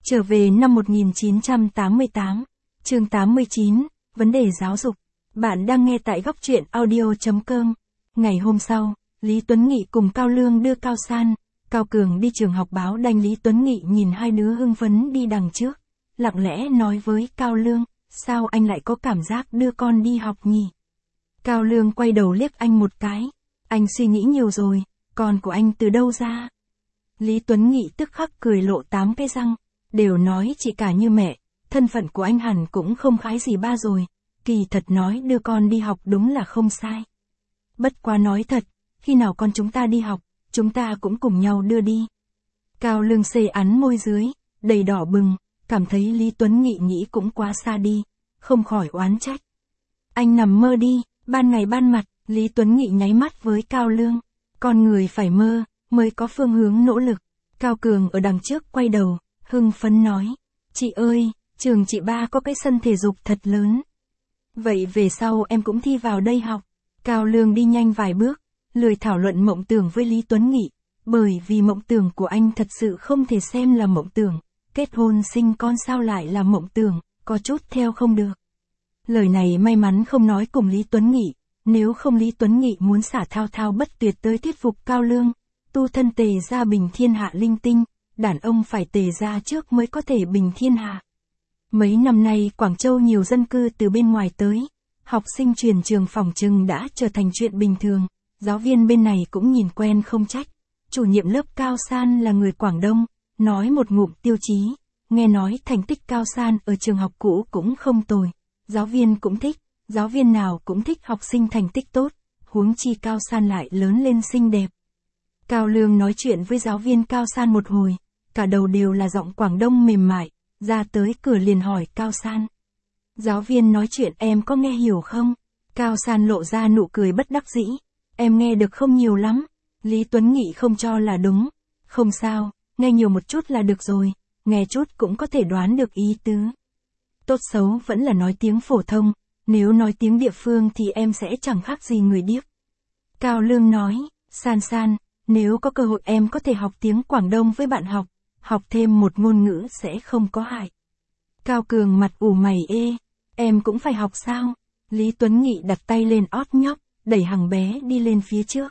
Trở về năm 1988, chương 89, vấn đề giáo dục. Bạn đang nghe tại góc truyện audio.com. Ngày hôm sau, Lý Tuấn Nghị cùng Cao Lương đưa Cao San, Cao Cường đi trường học báo đanh. Lý Tuấn Nghị nhìn hai đứa hưng phấn đi đằng trước, lặng lẽ nói với Cao Lương, sao anh lại có cảm giác đưa con đi học nhỉ? Cao Lương quay đầu liếc anh một cái, anh suy nghĩ nhiều rồi, con của anh từ đâu ra? Lý Tuấn Nghị tức khắc cười lộ 8 cái răng, đều nói chị cả như mẹ, thân phận của anh hẳn cũng không khái gì ba rồi, kỳ thật nói đưa con đi học đúng là không sai. Bất quá nói thật, khi nào con chúng ta đi học, chúng ta cũng cùng nhau đưa đi. Cao Lương xê ắn môi dưới, đầy đỏ bừng, cảm thấy Lý Tuấn Nghị nghĩ cũng quá xa đi, không khỏi oán trách. Anh nằm mơ đi, ban ngày ban mặt, Lý Tuấn Nghị nháy mắt với Cao Lương. Con người phải mơ, mới có phương hướng nỗ lực. Cao Cường ở đằng trước quay đầu, hưng phấn nói, chị ơi, trường chị ba có cái sân thể dục thật lớn. Vậy về sau em cũng thi vào đây học. Cao Lương đi nhanh vài bước, lười thảo luận mộng tưởng với Lý Tuấn Nghị, bởi vì mộng tưởng của anh thật sự không thể xem là mộng tưởng, kết hôn sinh con sao lại là mộng tưởng, có chút theo không được. Lời này may mắn không nói cùng Lý Tuấn Nghị, nếu không Lý Tuấn Nghị muốn xả thao thao bất tuyệt tới thuyết phục Cao Lương, tu thân tề gia bình thiên hạ linh tinh, đàn ông phải tề gia trước mới có thể bình thiên hạ. Mấy năm nay Quảng Châu nhiều dân cư từ bên ngoài tới, học sinh chuyển trường phỏng chừng đã trở thành chuyện bình thường, giáo viên bên này cũng nhìn quen không trách. Chủ nhiệm lớp Cao San là người Quảng Đông, nói một ngụm tiêu chí, nghe nói thành tích Cao San ở trường học cũ cũng không tồi, giáo viên cũng thích, giáo viên nào cũng thích học sinh thành tích tốt, huống chi Cao San lại lớn lên xinh đẹp. Cao Lương nói chuyện với giáo viên Cao San một hồi, cả đầu đều là giọng Quảng Đông mềm mại, ra tới cửa liền hỏi Cao San. Giáo viên nói chuyện em có nghe hiểu không? Cao San lộ ra nụ cười bất đắc dĩ, em nghe được không nhiều lắm. Lý Tuấn Nghị không cho là đúng, không sao, nghe nhiều một chút là được rồi, nghe chút cũng có thể đoán được ý tứ. Tốt xấu vẫn là nói tiếng phổ thông, nếu nói tiếng địa phương thì em sẽ chẳng khác gì người điếc. Cao Lương nói, San San, nếu có cơ hội em có thể học tiếng Quảng Đông với bạn học thêm một ngôn ngữ sẽ không có hại. Cao Cường mặt ủ mày ê, em cũng phải học sao? Lý Tuấn Nghị đặt tay lên ót nhóc, đẩy hàng bé đi lên phía trước.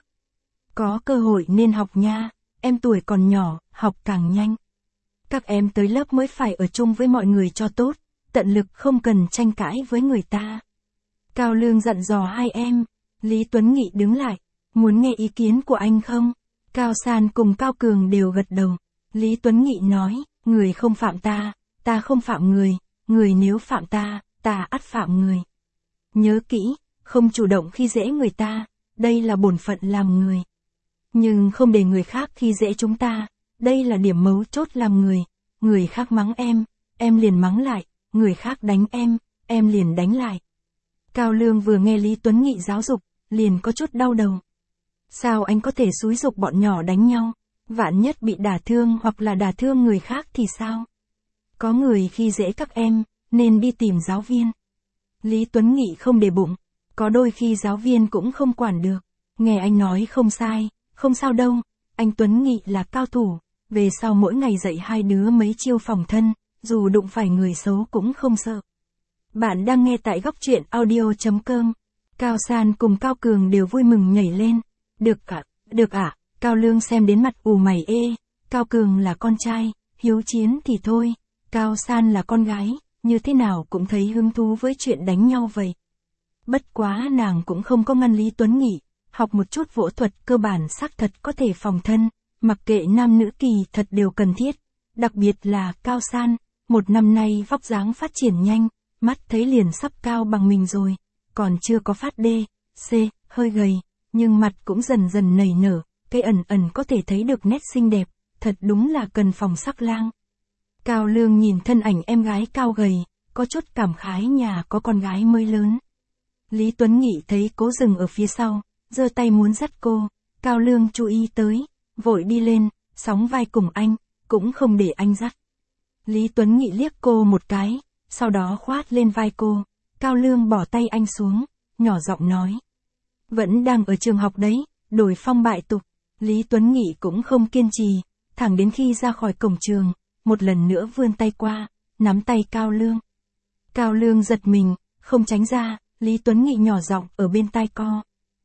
Có cơ hội nên học nha, em tuổi còn nhỏ, học càng nhanh. Các em tới lớp mới phải ở chung với mọi người cho tốt, tận lực không cần tranh cãi với người ta. Cao Lương dặn dò hai em, Lý Tuấn Nghị đứng lại, muốn nghe ý kiến của anh không? Cao San cùng Cao Cường đều gật đầu. Lý Tuấn Nghị nói, người không phạm ta không phạm người, người nếu phạm ta ắt phạm người. Nhớ kỹ, không chủ động khi dễ người ta, đây là bổn phận làm người. Nhưng không để người khác khi dễ chúng ta, đây là điểm mấu chốt làm người. Người khác mắng em liền mắng lại, người khác đánh em liền đánh lại. Cao Lương vừa nghe Lý Tuấn Nghị giáo dục, liền có chút đau đầu. Sao anh có thể xúi giục bọn nhỏ đánh nhau? Vạn nhất bị đả thương hoặc là đả thương người khác thì sao? Có người khi dễ các em, nên đi tìm giáo viên. Lý Tuấn Nghị không để bụng, có đôi khi giáo viên cũng không quản được. Nghe anh nói không sai, không sao đâu, anh Tuấn Nghị là cao thủ, về sau mỗi ngày dạy hai đứa mấy chiêu phòng thân, dù đụng phải người xấu cũng không sợ. Bạn đang nghe tại góc truyện audio.com. Cao San cùng Cao Cường đều vui mừng nhảy lên. Được ạ. Cao Lương xem đến mặt ủ mày ê, Cao Cường là con trai, hiếu chiến thì thôi, Cao San là con gái, như thế nào cũng thấy hứng thú với chuyện đánh nhau vậy. Bất quá nàng cũng không có ngăn Lý Tuấn Nghị, học một chút võ thuật cơ bản xác thật có thể phòng thân, mặc kệ nam nữ kỳ thật đều cần thiết, đặc biệt là Cao San, một năm nay vóc dáng phát triển nhanh, mắt thấy liền sắp cao bằng mình rồi, còn chưa có phát D, C, hơi gầy, nhưng mặt cũng dần dần nảy nở. Cái ẩn có thể thấy được nét xinh đẹp, thật đúng là cần phòng sắc lang. Cao Lương nhìn thân ảnh em gái cao gầy, có chút cảm khái nhà có con gái mới lớn. Lý Tuấn Nghị thấy cố dừng ở phía sau, giơ tay muốn dắt cô, Cao Lương chú ý tới, vội đi lên, sóng vai cùng anh, cũng không để anh dắt. Lý Tuấn Nghị liếc cô một cái, sau đó khoát lên vai cô, Cao Lương bỏ tay anh xuống, nhỏ giọng nói. Vẫn đang ở trường học đấy, đổi phong bại tục. Lý Tuấn Nghị cũng không kiên trì, thẳng đến khi ra khỏi cổng trường, một lần nữa vươn tay qua, nắm tay Cao Lương. Cao Lương giật mình, không tránh ra, Lý Tuấn Nghị nhỏ giọng ở bên tai co.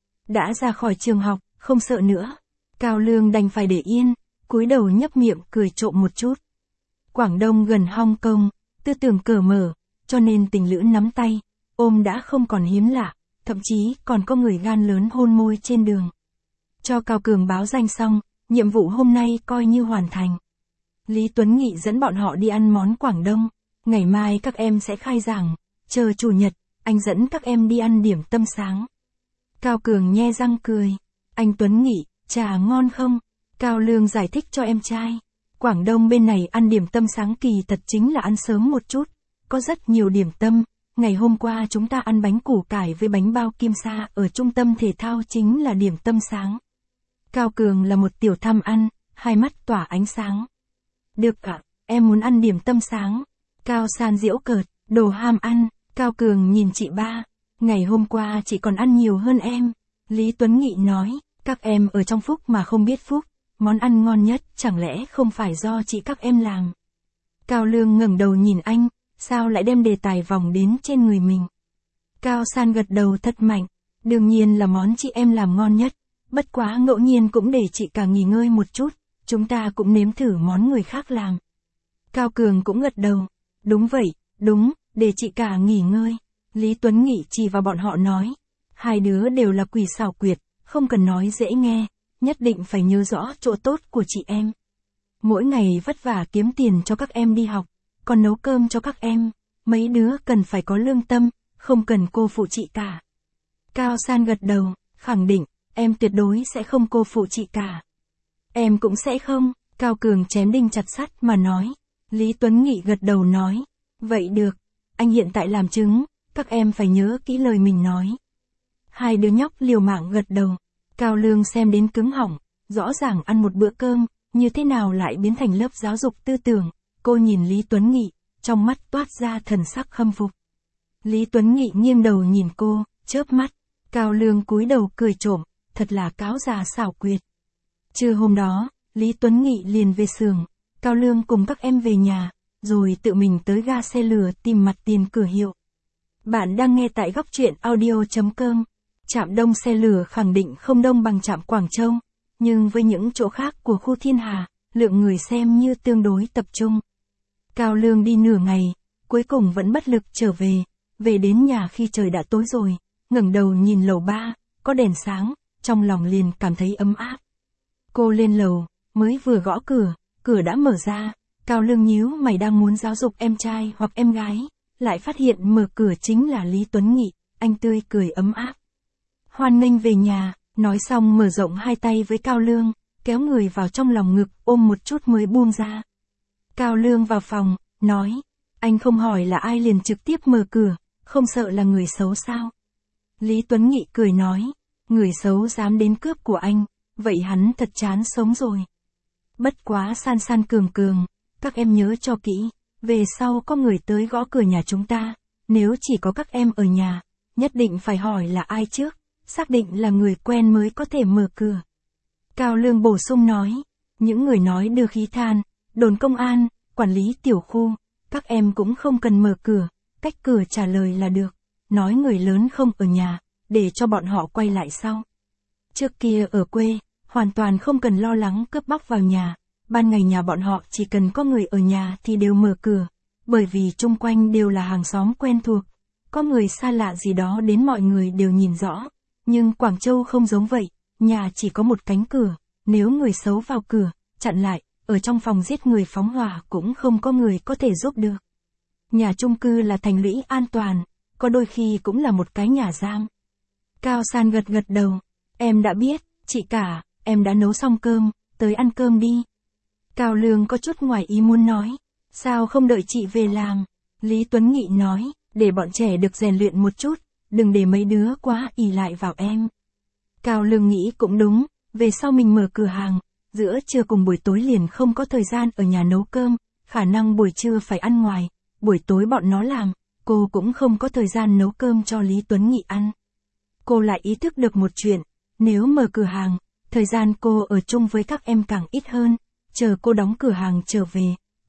Đã ra khỏi trường học, không sợ nữa. Cao Lương đành phải để yên, cúi đầu nhấp miệng cười trộm một chút. Quảng Đông gần Hong Kong, tư tưởng cởi mở, cho nên tình lữ nắm tay, ôm đã không còn hiếm lạ, thậm chí còn có người gan lớn hôn môi trên đường. Cho Cao Cường báo danh xong, nhiệm vụ hôm nay coi như hoàn thành. Lý Tuấn Nghị dẫn bọn họ đi ăn món Quảng Đông, ngày mai các em sẽ khai giảng, chờ chủ nhật, anh dẫn các em đi ăn điểm tâm sáng. Cao Cường nhe răng cười. Anh Tuấn Nghị, trà ngon không? Cao Lương giải thích cho em trai. Quảng Đông bên này ăn điểm tâm sáng kỳ thật chính là ăn sớm một chút, có rất nhiều điểm tâm. Ngày hôm qua chúng ta ăn bánh củ cải với bánh bao kim sa ở trung tâm thể thao chính là điểm tâm sáng. Cao Cường là một tiểu tham ăn, hai mắt tỏa ánh sáng. Được ạ, em muốn ăn điểm tâm sáng. Cao San giễu cợt, đồ ham ăn. Cao Cường nhìn chị ba. Ngày hôm qua chị còn ăn nhiều hơn em. Lý Tuấn Nghị nói, các em ở trong phúc mà không biết phúc. Món ăn ngon nhất chẳng lẽ không phải do chị các em làm. Cao Lương ngẩng đầu nhìn anh, sao lại đem đề tài vòng đến trên người mình. Cao San gật đầu thật mạnh, đương nhiên là món chị em làm ngon nhất. Bất quá ngẫu nhiên cũng để chị cả nghỉ ngơi một chút, chúng ta cũng nếm thử món người khác làm. Cao Cường cũng gật đầu, đúng vậy, đúng, để chị cả nghỉ ngơi. Lý Tuấn Nghị chỉ vào bọn họ nói, hai đứa đều là quỷ xảo quyệt, không cần nói dễ nghe, nhất định phải nhớ rõ chỗ tốt của chị em. Mỗi ngày vất vả kiếm tiền cho các em đi học, còn nấu cơm cho các em, mấy đứa cần phải có lương tâm, không cần cô phụ chị cả. Cao San gật đầu, khẳng định, em tuyệt đối sẽ không cô phụ chị cả. Em cũng sẽ không, Cao Cường chém đinh chặt sắt mà nói. Lý Tuấn Nghị gật đầu nói, vậy được, anh hiện tại làm chứng, các em phải nhớ kỹ lời mình nói. Hai đứa nhóc liều mạng gật đầu, Cao Lương xem đến cứng họng, rõ ràng ăn một bữa cơm, như thế nào lại biến thành lớp giáo dục tư tưởng. Cô nhìn Lý Tuấn Nghị, trong mắt toát ra thần sắc khâm phục. Lý Tuấn Nghị nghiêng đầu nhìn cô, chớp mắt, Cao Lương cúi đầu cười trộm, thật là cáo già xảo quyệt. Trưa hôm đó, Lý Tuấn Nghị liền về xưởng, Cao Lương cùng các em về nhà, rồi tự mình tới ga xe lửa tìm mặt tiền cửa hiệu. Bạn đang nghe tại góc truyện audio.com. Trạm Đông xe lửa khẳng định không đông bằng trạm Quảng Châu, nhưng với những chỗ khác của khu Thiên Hà, lượng người xem như tương đối tập trung. Cao Lương đi nửa ngày, cuối cùng vẫn bất lực trở về, về đến nhà khi trời đã tối rồi, ngẩng đầu nhìn lầu 3, có đèn sáng, trong lòng liền cảm thấy ấm áp. Cô lên lầu, mới vừa gõ cửa, cửa đã mở ra, Cao Lương nhíu mày đang muốn giáo dục em trai hoặc em gái, lại phát hiện mở cửa chính là Lý Tuấn Nghị, anh tươi cười ấm áp. Hoan nghênh về nhà, nói xong mở rộng hai tay với Cao Lương, kéo người vào trong lòng ngực ôm một chút mới buông ra. Cao Lương vào phòng, nói, anh không hỏi là ai liền trực tiếp mở cửa, không sợ là người xấu sao? Lý Tuấn Nghị cười nói, người xấu dám đến cướp của anh, vậy hắn thật chán sống rồi. Bất quá San San Cường, các em nhớ cho kỹ, về sau có người tới gõ cửa nhà chúng ta, nếu chỉ có các em ở nhà, nhất định phải hỏi là ai trước, xác định là người quen mới có thể mở cửa. Cao Lương bổ sung nói, những người nói đưa khí than, đồn công an, quản lý tiểu khu, các em cũng không cần mở cửa, cách cửa trả lời là được, nói người lớn không ở nhà, để cho bọn họ quay lại sau. Trước kia ở quê, hoàn toàn không cần lo lắng cướp bóc vào nhà, ban ngày nhà bọn họ chỉ cần có người ở nhà thì đều mở cửa, bởi vì chung quanh đều là hàng xóm quen thuộc, có người xa lạ gì đó đến mọi người đều nhìn rõ, nhưng Quảng Châu không giống vậy, nhà chỉ có một cánh cửa, nếu người xấu vào cửa, chặn lại, ở trong phòng giết người phóng hỏa cũng không có người có thể giúp được. Nhà chung cư là thành lũy an toàn, có đôi khi cũng là một cái nhà giam. Cao San gật đầu, em đã biết, chị cả, em đã nấu xong cơm, tới ăn cơm đi. Cao Lương có chút ngoài ý muốn nói, sao không đợi chị về làm? Lý Tuấn Nghị nói, để bọn trẻ được rèn luyện một chút, đừng để mấy đứa quá ỷ lại vào em. Cao Lương nghĩ cũng đúng, về sau mình mở cửa hàng, giữa trưa cùng buổi tối liền không có thời gian ở nhà nấu cơm, khả năng buổi trưa phải ăn ngoài, buổi tối bọn nó làm, cô cũng không có thời gian nấu cơm cho Lý Tuấn Nghị ăn. Cô lại ý thức được một chuyện, nếu mở cửa hàng, thời gian cô ở chung với các em càng ít hơn, chờ cô đóng cửa hàng trở về,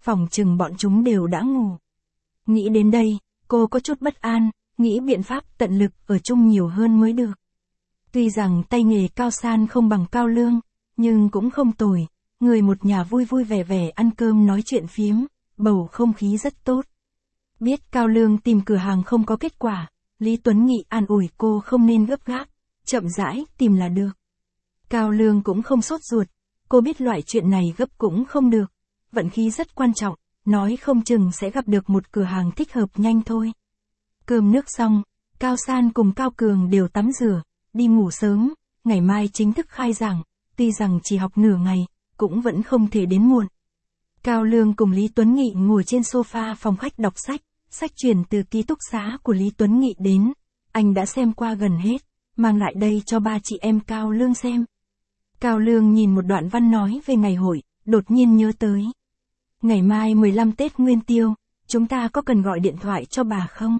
phỏng chừng bọn chúng đều đã ngủ. Nghĩ đến đây, cô có chút bất an, nghĩ biện pháp tận lực ở chung nhiều hơn mới được. Tuy rằng tay nghề Cao San không bằng Cao Lương, nhưng cũng không tồi, người một nhà vui vui vẻ vẻ ăn cơm nói chuyện phiếm, bầu không khí rất tốt. Biết Cao Lương tìm cửa hàng không có kết quả, Lý Tuấn Nghị an ủi cô không nên gấp gáp, chậm rãi tìm là được. Cao Lương cũng không sốt ruột, cô biết loại chuyện này gấp cũng không được, vận khí rất quan trọng, nói không chừng sẽ gặp được một cửa hàng thích hợp nhanh thôi. Cơm nước xong, Cao San cùng Cao Cường đều tắm rửa, đi ngủ sớm, ngày mai chính thức khai giảng, tuy rằng chỉ học nửa ngày, cũng vẫn không thể đến muộn. Cao Lương cùng Lý Tuấn Nghị ngồi trên sofa phòng khách đọc sách, sách chuyển từ ký túc xá của Lý Tuấn Nghị đến, anh đã xem qua gần hết, mang lại đây cho ba chị em Cao Lương xem. Cao Lương nhìn một đoạn văn nói về ngày hội, đột nhiên nhớ tới. Ngày mai 15 Tết Nguyên Tiêu, chúng ta có cần gọi điện thoại cho bà không?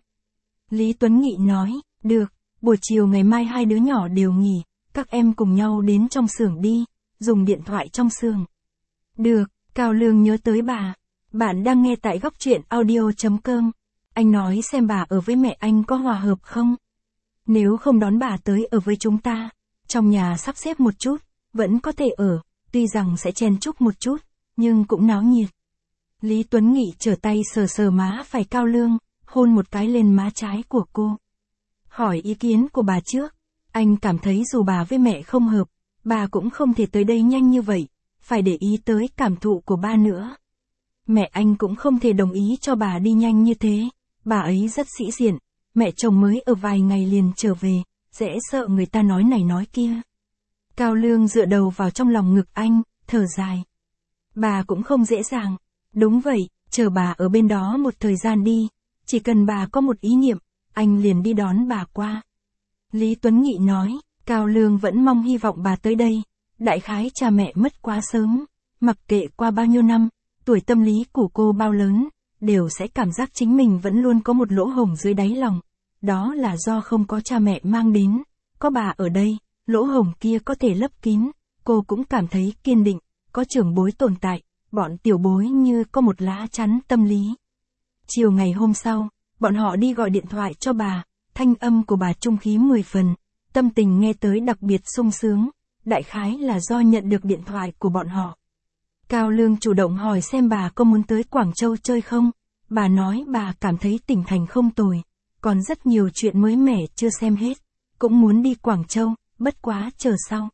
Lý Tuấn Nghị nói, được, buổi chiều ngày mai hai đứa nhỏ đều nghỉ, các em cùng nhau đến trong xưởng đi, dùng điện thoại trong xưởng. Được, Cao Lương nhớ tới bà. Bạn đang nghe tại góc truyện audio.com. Anh nói xem bà ở với mẹ anh có hòa hợp không? Nếu không đón bà tới ở với chúng ta, trong nhà sắp xếp một chút, vẫn có thể ở, tuy rằng sẽ chen chúc một chút, nhưng cũng náo nhiệt. Lý Tuấn Nghị trở tay sờ sờ má phải Cao Lương, hôn một cái lên má trái của cô. Hỏi ý kiến của bà trước, anh cảm thấy dù bà với mẹ không hợp, bà cũng không thể tới đây nhanh như vậy, phải để ý tới cảm thụ của ba nữa. Mẹ anh cũng không thể đồng ý cho bà đi nhanh như thế, bà ấy rất sĩ diện, mẹ chồng mới ở vài ngày liền trở về, dễ sợ người ta nói này nói kia. Cao Lương dựa đầu vào trong lòng ngực anh, thở dài. Bà cũng không dễ dàng. Đúng vậy, chờ bà ở bên đó một thời gian đi, chỉ cần bà có một ý niệm, anh liền đi đón bà qua. Lý Tuấn Nghị nói, Cao Lương vẫn mong hy vọng bà tới đây, đại khái cha mẹ mất quá sớm, mặc kệ qua bao nhiêu năm, tuổi tâm lý của cô bao lớn, đều sẽ cảm giác chính mình vẫn luôn có một lỗ hổng dưới đáy lòng, đó là do không có cha mẹ mang đến, có bà ở đây, lỗ hổng kia có thể lấp kín, cô cũng cảm thấy kiên định, có trưởng bối tồn tại, bọn tiểu bối như có một lá chắn tâm lý. Chiều ngày hôm sau, bọn họ đi gọi điện thoại cho bà, thanh âm của bà trung khí 10 phần, tâm tình nghe tới đặc biệt sung sướng, đại khái là do nhận được điện thoại của bọn họ. Cao Lương chủ động hỏi xem bà có muốn tới Quảng Châu chơi không, bà nói bà cảm thấy tỉnh thành không tồi, còn rất nhiều chuyện mới mẻ chưa xem hết, cũng muốn đi Quảng Châu, bất quá chờ sau.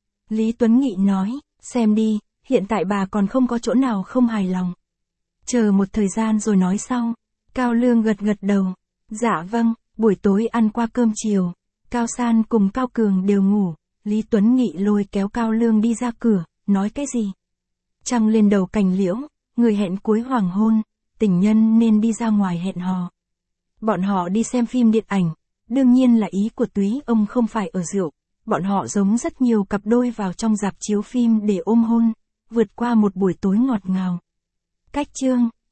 Lý Tuấn Nghị nói, xem đi, hiện tại bà còn không có chỗ nào không hài lòng. Chờ một thời gian rồi nói sau. Cao Lương gật gật đầu. Dạ vâng, buổi tối ăn qua cơm chiều, Cao San cùng Cao Cường đều ngủ, Lý Tuấn Nghị lôi kéo Cao Lương đi ra cửa, nói cái gì? Trăng lên đầu cành liễu, người hẹn cuối hoàng hôn, tình nhân nên đi ra ngoài hẹn hò. Bọn họ đi xem phim điện ảnh, đương nhiên là ý của Túy ông không phải ở rượu, bọn họ giống rất nhiều cặp đôi vào trong rạp chiếu phim để ôm hôn, vượt qua một buổi tối ngọt ngào. Cách chương